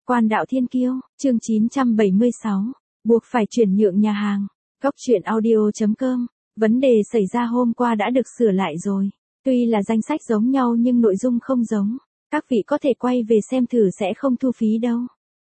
Quan đạo thiên kiêu, chương 976, buộc phải chuyển nhượng nhà hàng. Góc truyện audio.com, vấn đề xảy ra hôm qua đã được sửa lại rồi. Tuy là danh sách giống nhau nhưng nội dung không giống. Các vị có thể quay về xem thử sẽ không thu phí đâu.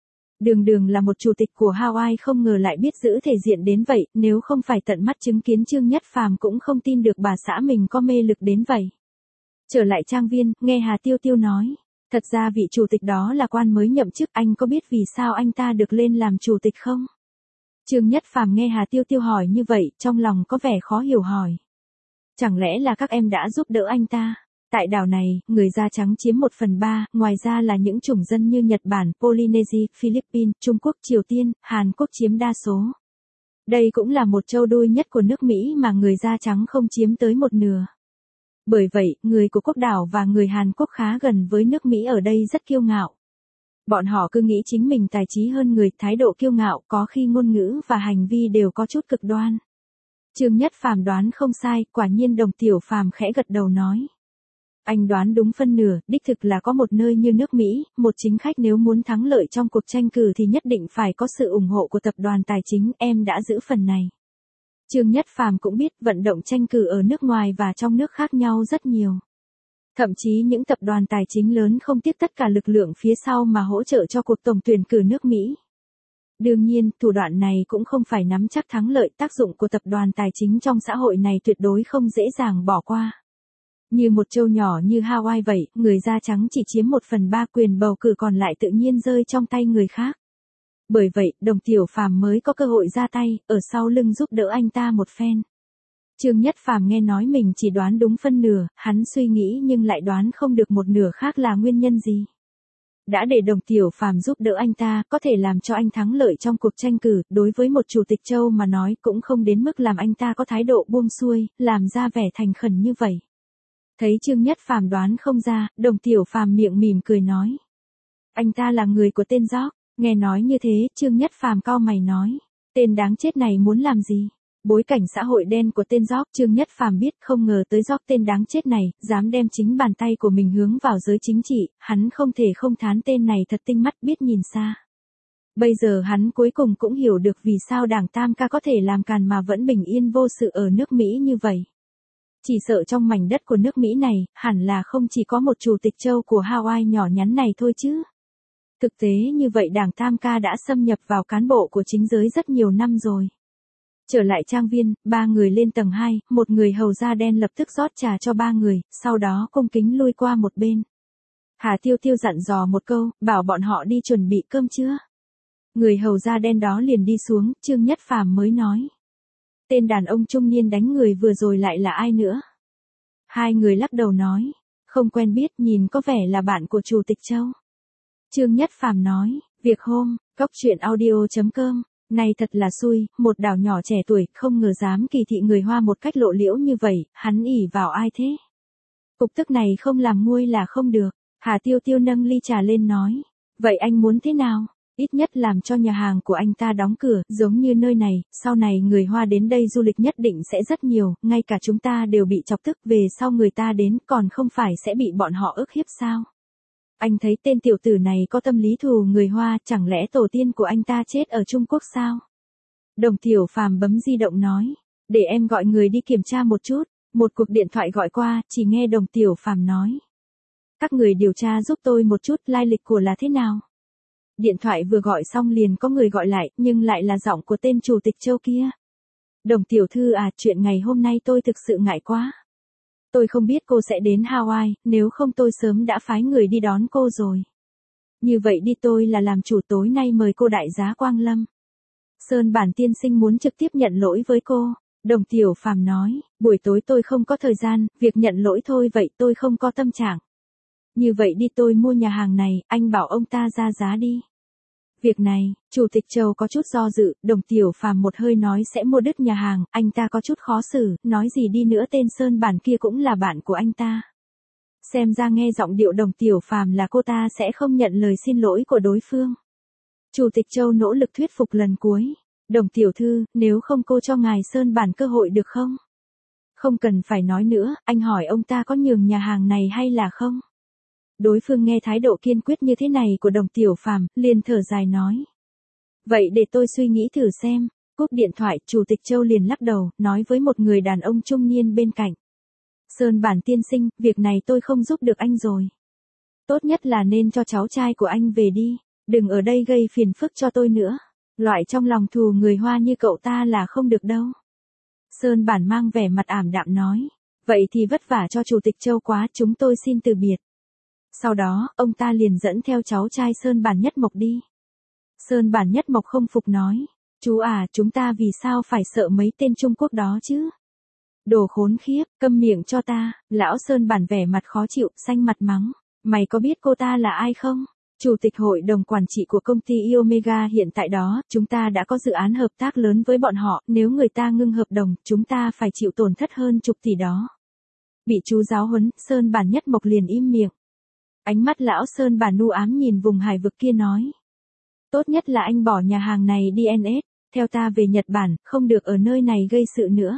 Đường là một chủ tịch của Hawaii không ngờ lại biết giữ thể diện đến vậy, nếu không phải tận mắt chứng kiến Trương Nhất Phàm cũng không tin được bà xã mình có mê lực đến vậy. Trở lại trang viên, nghe Hà Tiêu Tiêu nói. Thật ra vị chủ tịch đó là quan mới nhậm chức, anh có biết vì sao anh ta được lên làm chủ tịch không? Trương Nhất Phàm nghe Hà Tiêu Tiêu hỏi như vậy, trong lòng có vẻ khó hiểu hỏi. Chẳng lẽ là các em đã giúp đỡ anh ta? Tại đảo này, người da trắng chiếm 1/3, ngoài ra là những chủng dân như Nhật Bản, Polynesia, Philippines, Trung Quốc, Triều Tiên, Hàn Quốc chiếm đa số. Đây cũng là một châu đuôi nhất của nước Mỹ mà người da trắng không chiếm tới một nửa. Bởi vậy, người của quốc đảo và người Hàn Quốc khá gần với nước Mỹ ở đây rất kiêu ngạo. Bọn họ cứ nghĩ chính mình tài trí hơn người, thái độ kiêu ngạo, có khi ngôn ngữ và hành vi đều có chút cực đoan. Trương Nhất Phàm đoán không sai, quả nhiên Đồng Tiểu Phàm khẽ gật đầu nói. Anh đoán đúng phân nửa, đích thực là có một nơi như nước Mỹ, một chính khách nếu muốn thắng lợi trong cuộc tranh cử thì nhất định phải có sự ủng hộ của tập đoàn tài chính, em đã giữ phần này. Trương Nhất Phàm cũng biết vận động tranh cử ở nước ngoài và trong nước khác nhau rất nhiều. Thậm chí những tập đoàn tài chính lớn không tiếc tất cả lực lượng phía sau mà hỗ trợ cho cuộc tổng tuyển cử nước Mỹ. Đương nhiên, thủ đoạn này cũng không phải nắm chắc thắng lợi, tác dụng của tập đoàn tài chính trong xã hội này tuyệt đối không dễ dàng bỏ qua. Như một châu nhỏ như Hawaii vậy, người da trắng chỉ chiếm 1/3 quyền bầu cử còn lại tự nhiên rơi trong tay người khác. Bởi vậy, Đồng Tiểu Phàm mới có cơ hội ra tay, ở sau lưng giúp đỡ anh ta một phen. Trương Nhất Phàm nghe nói mình chỉ đoán đúng phân nửa, hắn suy nghĩ nhưng lại đoán không được một nửa khác là nguyên nhân gì. Đã để Đồng Tiểu Phàm giúp đỡ anh ta, có thể làm cho anh thắng lợi trong cuộc tranh cử, đối với một chủ tịch châu mà nói cũng không đến mức làm anh ta có thái độ buông xuôi, làm ra vẻ thành khẩn như vậy. Thấy Trương Nhất Phàm đoán không ra, Đồng Tiểu Phàm miệng mỉm cười nói. Anh ta là người của tên George. Nghe nói như thế, Trương Nhất Phàm cau mày nói. Tên đáng chết này muốn làm gì? Bối cảnh xã hội đen của tên George, Trương Nhất Phàm biết không ngờ tới George tên đáng chết này, dám đem chính bàn tay của mình hướng vào giới chính trị, hắn không thể không thán tên này thật tinh mắt biết nhìn xa. Bây giờ hắn cuối cùng cũng hiểu được vì sao đảng Tam Ca có thể làm càn mà vẫn bình yên vô sự ở nước Mỹ như vậy. Chỉ sợ trong mảnh đất của nước Mỹ này, hẳn là không chỉ có một chủ tịch châu của Hawaii nhỏ nhắn này thôi chứ. Thực tế như vậy đảng Tam Ca đã xâm nhập vào cán bộ của chính giới rất nhiều năm rồi. Trở lại trang viên, ba người lên tầng 2, một người hầu da đen lập tức rót trà cho ba người, sau đó cung kính lui qua một bên. Hà Tiêu Tiêu dặn dò một câu, bảo bọn họ đi chuẩn bị cơm trưa. Người hầu da đen đó liền đi xuống, Trương Nhất Phàm mới nói. Tên đàn ông trung niên đánh người vừa rồi lại là ai nữa? Hai người lắc đầu nói, không quen biết, nhìn có vẻ là bạn của chủ tịch châu. Trương Nhất Phàm nói, việc hôm, góc truyện audio.com, này thật là xui, một đảo nhỏ trẻ tuổi, không ngờ dám kỳ thị người Hoa một cách lộ liễu như vậy, hắn ỷ vào ai thế? Cục tức này không làm nguôi là không được. Hà Tiêu Tiêu nâng ly trà lên nói, vậy anh muốn thế nào? Ít nhất làm cho nhà hàng của anh ta đóng cửa, giống như nơi này, sau này người Hoa đến đây du lịch nhất định sẽ rất nhiều, ngay cả chúng ta đều bị chọc tức, về sau người ta đến còn không phải sẽ bị bọn họ ức hiếp sao? Anh thấy tên tiểu tử này có tâm lý thù người Hoa, chẳng lẽ tổ tiên của anh ta chết ở Trung Quốc sao? Đồng Tiểu Phàm bấm di động nói, để em gọi người đi kiểm tra một chút. Một cuộc điện thoại gọi qua, chỉ nghe Đồng Tiểu Phàm nói. Các người điều tra giúp tôi một chút, lai lịch của là thế nào? Điện thoại vừa gọi xong liền có người gọi lại, nhưng lại là giọng của tên chủ tịch châu kia. Đồng tiểu thư à, chuyện ngày hôm nay tôi thực sự ngại quá. Tôi không biết cô sẽ đến Hawaii, nếu không tôi sớm đã phái người đi đón cô rồi. Như vậy đi, tôi là làm chủ, tối nay mời cô đại giá quang lâm. Sơn Bản tiên sinh muốn trực tiếp nhận lỗi với cô. Đồng Tiểu Phàm nói, buổi tối tôi không có thời gian, việc nhận lỗi thôi, vậy tôi không có tâm trạng. Như vậy đi, tôi mua nhà hàng này, anh bảo ông ta ra giá đi. Việc này, Chủ tịch Châu có chút do dự, Đồng Tiểu Phàm một hơi nói sẽ mua đứt nhà hàng, anh ta có chút khó xử, nói gì đi nữa tên Sơn Bản kia cũng là bạn của anh ta. Xem ra nghe giọng điệu Đồng Tiểu Phàm là cô ta sẽ không nhận lời xin lỗi của đối phương. Chủ tịch Châu nỗ lực thuyết phục lần cuối. Đồng tiểu thư, nếu không cô cho ngài Sơn Bản cơ hội được không? Không cần phải nói nữa, anh hỏi ông ta có nhường nhà hàng này hay là không? Đối phương nghe thái độ kiên quyết như thế này của Đồng Tiểu Phàm, liền thở dài nói. Vậy để tôi suy nghĩ thử xem. Cúp điện thoại, Chủ tịch Châu liền lắc đầu, nói với một người đàn ông trung niên bên cạnh. Sơn Bản tiên sinh, việc này tôi không giúp được anh rồi. Tốt nhất là nên cho cháu trai của anh về đi, đừng ở đây gây phiền phức cho tôi nữa. Loại trong lòng thù người Hoa như cậu ta là không được đâu. Sơn Bản mang vẻ mặt ảm đạm nói. Vậy thì vất vả cho Chủ tịch Châu quá, chúng tôi xin từ biệt. Sau đó, ông ta liền dẫn theo cháu trai Sơn Bản Nhất Mộc đi. Sơn Bản Nhất Mộc không phục nói. Chú à, chúng ta vì sao phải sợ mấy tên Trung Quốc đó chứ? Đồ khốn khiếp, câm miệng cho ta. Lão Sơn Bản vẻ mặt khó chịu, xanh mặt mắng. Mày có biết cô ta là ai không? Chủ tịch hội đồng quản trị của công ty Omega hiện tại đó, chúng ta đã có dự án hợp tác lớn với bọn họ, nếu người ta ngưng hợp đồng, chúng ta phải chịu tổn thất hơn chục tỷ đó. Bị chú giáo huấn, Sơn Bản Nhất Mộc liền im miệng. Ánh mắt lão Sơn Bản u ám nhìn vùng hải vực kia nói. Tốt nhất là anh bỏ nhà hàng này đi NS, theo ta về Nhật Bản, không được ở nơi này gây sự nữa.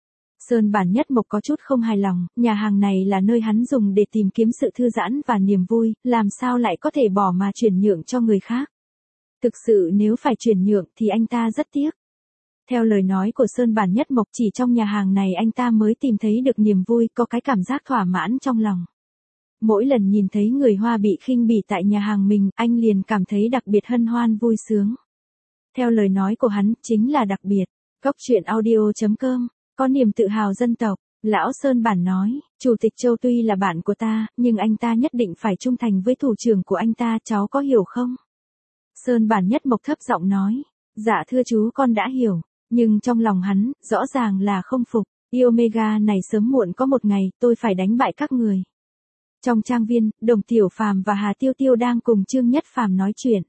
Sơn Bản Nhất Mộc có chút không hài lòng, nhà hàng này là nơi hắn dùng để tìm kiếm sự thư giãn và niềm vui, làm sao lại có thể bỏ mà chuyển nhượng cho người khác. Thực sự nếu phải chuyển nhượng thì anh ta rất tiếc. Theo lời nói của Sơn Bản Nhất Mộc, chỉ trong nhà hàng này anh ta mới tìm thấy được niềm vui, có cái cảm giác thỏa mãn trong lòng. Mỗi lần nhìn thấy người Hoa bị khinh bỉ tại nhà hàng mình, anh liền cảm thấy đặc biệt hân hoan vui sướng. Theo lời nói của hắn, chính là đặc biệt. Góc truyện audio.com, có niềm tự hào dân tộc. Lão Sơn Bản nói, Chủ tịch Châu tuy là bạn của ta, nhưng anh ta nhất định phải trung thành với thủ trưởng của anh ta, cháu có hiểu không? Sơn Bản Nhất Mộc thấp giọng nói, dạ thưa chú, con đã hiểu, nhưng trong lòng hắn, rõ ràng là không phục. Omega này sớm muộn có một ngày, tôi phải đánh bại các người. Trong trang viên, Đồng Tiểu Phàm và Hà Tiêu Tiêu đang cùng Trương Nhất Phàm nói chuyện.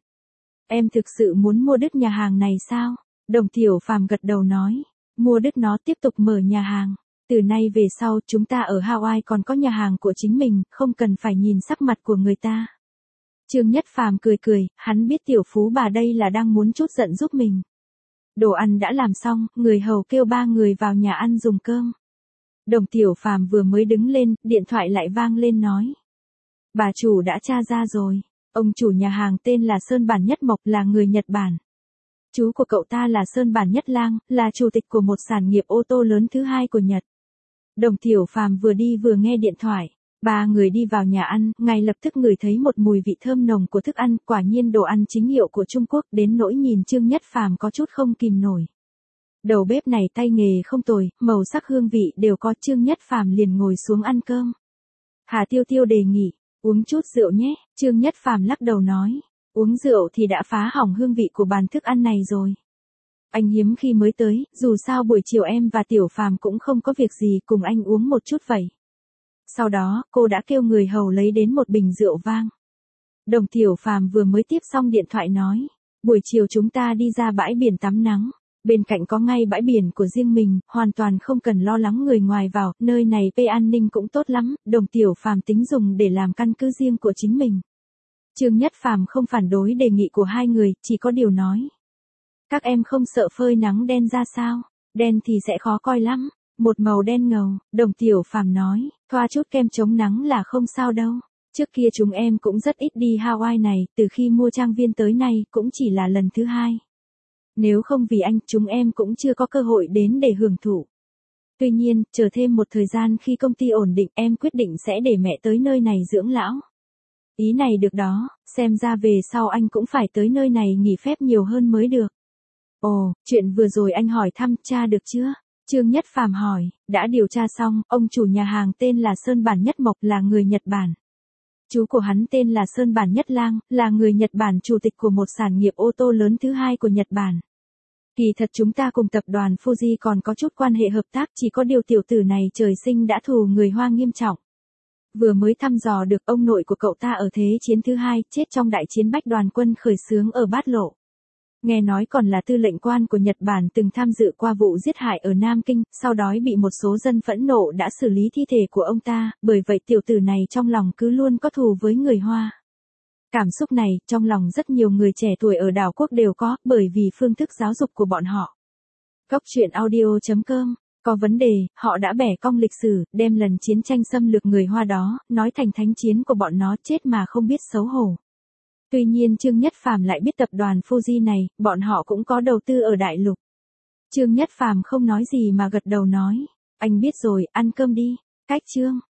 Em thực sự muốn mua đứt nhà hàng này sao? Đồng Tiểu Phàm gật đầu nói, mua đứt nó tiếp tục mở nhà hàng. Từ nay về sau chúng ta ở Hawaii còn có nhà hàng của chính mình, không cần phải nhìn sắc mặt của người ta. Trương Nhất Phàm cười cười, hắn biết tiểu phú bà đây là đang muốn trút giận giúp mình. Đồ ăn đã làm xong, người hầu kêu 3 người vào nhà ăn dùng cơm. Đồng Tiểu Phàm vừa mới đứng lên, điện thoại lại vang lên nói. Bà chủ đã tra ra rồi, ông chủ nhà hàng tên là Sơn Bản Nhất Mộc, là người Nhật Bản. Chú của cậu ta là Sơn Bản Nhất Lang, là chủ tịch của một sản nghiệp ô tô lớn thứ 2 của Nhật. Đồng Tiểu Phàm vừa đi vừa nghe điện thoại. 3 người đi vào nhà ăn, ngay lập tức ngửi thấy một mùi vị thơm nồng của thức ăn, quả nhiên đồ ăn chính hiệu của Trung Quốc, đến nỗi nhìn Trương Nhất Phàm có chút không kìm nổi. Đầu bếp này tay nghề không tồi, màu sắc hương vị đều có. Trương Nhất Phàm liền ngồi xuống ăn cơm. Hà Tiêu Tiêu đề nghị, uống chút rượu nhé. Trương Nhất Phàm lắc đầu nói, uống rượu thì đã phá hỏng hương vị của bàn thức ăn này rồi. Anh hiếm khi mới tới, dù sao buổi chiều em và Tiểu Phàm cũng không có việc gì, cùng anh uống một chút vậy. Sau đó, cô đã kêu người hầu lấy đến một bình rượu vang. Đồng Tiểu Phàm vừa mới tiếp xong điện thoại nói, buổi chiều chúng ta đi ra bãi biển tắm nắng. Bên cạnh có ngay bãi biển của riêng mình, hoàn toàn không cần lo lắng người ngoài vào, nơi này an ninh cũng tốt lắm, Đồng Tiểu Phàm tính dùng để làm căn cứ riêng của chính mình. Trương Nhất Phàm không phản đối đề nghị của hai người, chỉ có điều nói. Các em không sợ phơi nắng đen ra sao? Đen thì sẽ khó coi lắm. Một màu đen ngầu, Đồng Tiểu Phàm nói, thoa chút kem chống nắng là không sao đâu. Trước kia chúng em cũng rất ít đi Hawaii này, từ khi mua trang viên tới nay cũng chỉ là lần thứ 2. Nếu không vì anh, chúng em cũng chưa có cơ hội đến để hưởng thụ. Tuy nhiên, chờ thêm một thời gian khi công ty ổn định, em quyết định sẽ để mẹ tới nơi này dưỡng lão. Ý này được đó, xem ra về sau anh cũng phải tới nơi này nghỉ phép nhiều hơn mới được. Ồ, chuyện vừa rồi anh hỏi thăm cha được chưa? Trương Nhất Phàm hỏi, đã điều tra xong, ông chủ nhà hàng tên là Sơn Bản Nhất Mộc, là người Nhật Bản. Chú của hắn tên là Sơn Bản Nhất Lang, là người Nhật Bản, chủ tịch của một sản nghiệp ô tô lớn thứ 2 của Nhật Bản. Kỳ thật chúng ta cùng tập đoàn Fuji còn có chút quan hệ hợp tác, chỉ có điều tiểu tử này trời sinh đã thù người Hoa nghiêm trọng. Vừa mới thăm dò được ông nội của cậu ta ở Thế chiến thứ 2, chết trong đại chiến Bách Đoàn quân khởi xướng ở Bát Lộ. Nghe nói còn là tư lệnh quan của Nhật Bản, từng tham dự qua vụ giết hại ở Nam Kinh, sau đó bị một số dân phẫn nộ đã xử lý thi thể của ông ta, bởi vậy tiểu tử này trong lòng cứ luôn có thù với người Hoa. Cảm xúc này, trong lòng rất nhiều người trẻ tuổi ở đảo quốc đều có, bởi vì phương thức giáo dục của bọn họ. Góc truyện audio.com Có vấn đề, họ đã bẻ cong lịch sử, đem lần chiến tranh xâm lược người Hoa đó, nói thành thánh chiến của bọn nó, chết mà không biết xấu hổ. Tuy nhiên Trương Nhất Phàm lại biết tập đoàn Fuji này, bọn họ cũng có đầu tư ở đại lục. Trương Nhất Phàm không nói gì mà gật đầu nói, anh biết rồi, ăn cơm đi. Cách Trương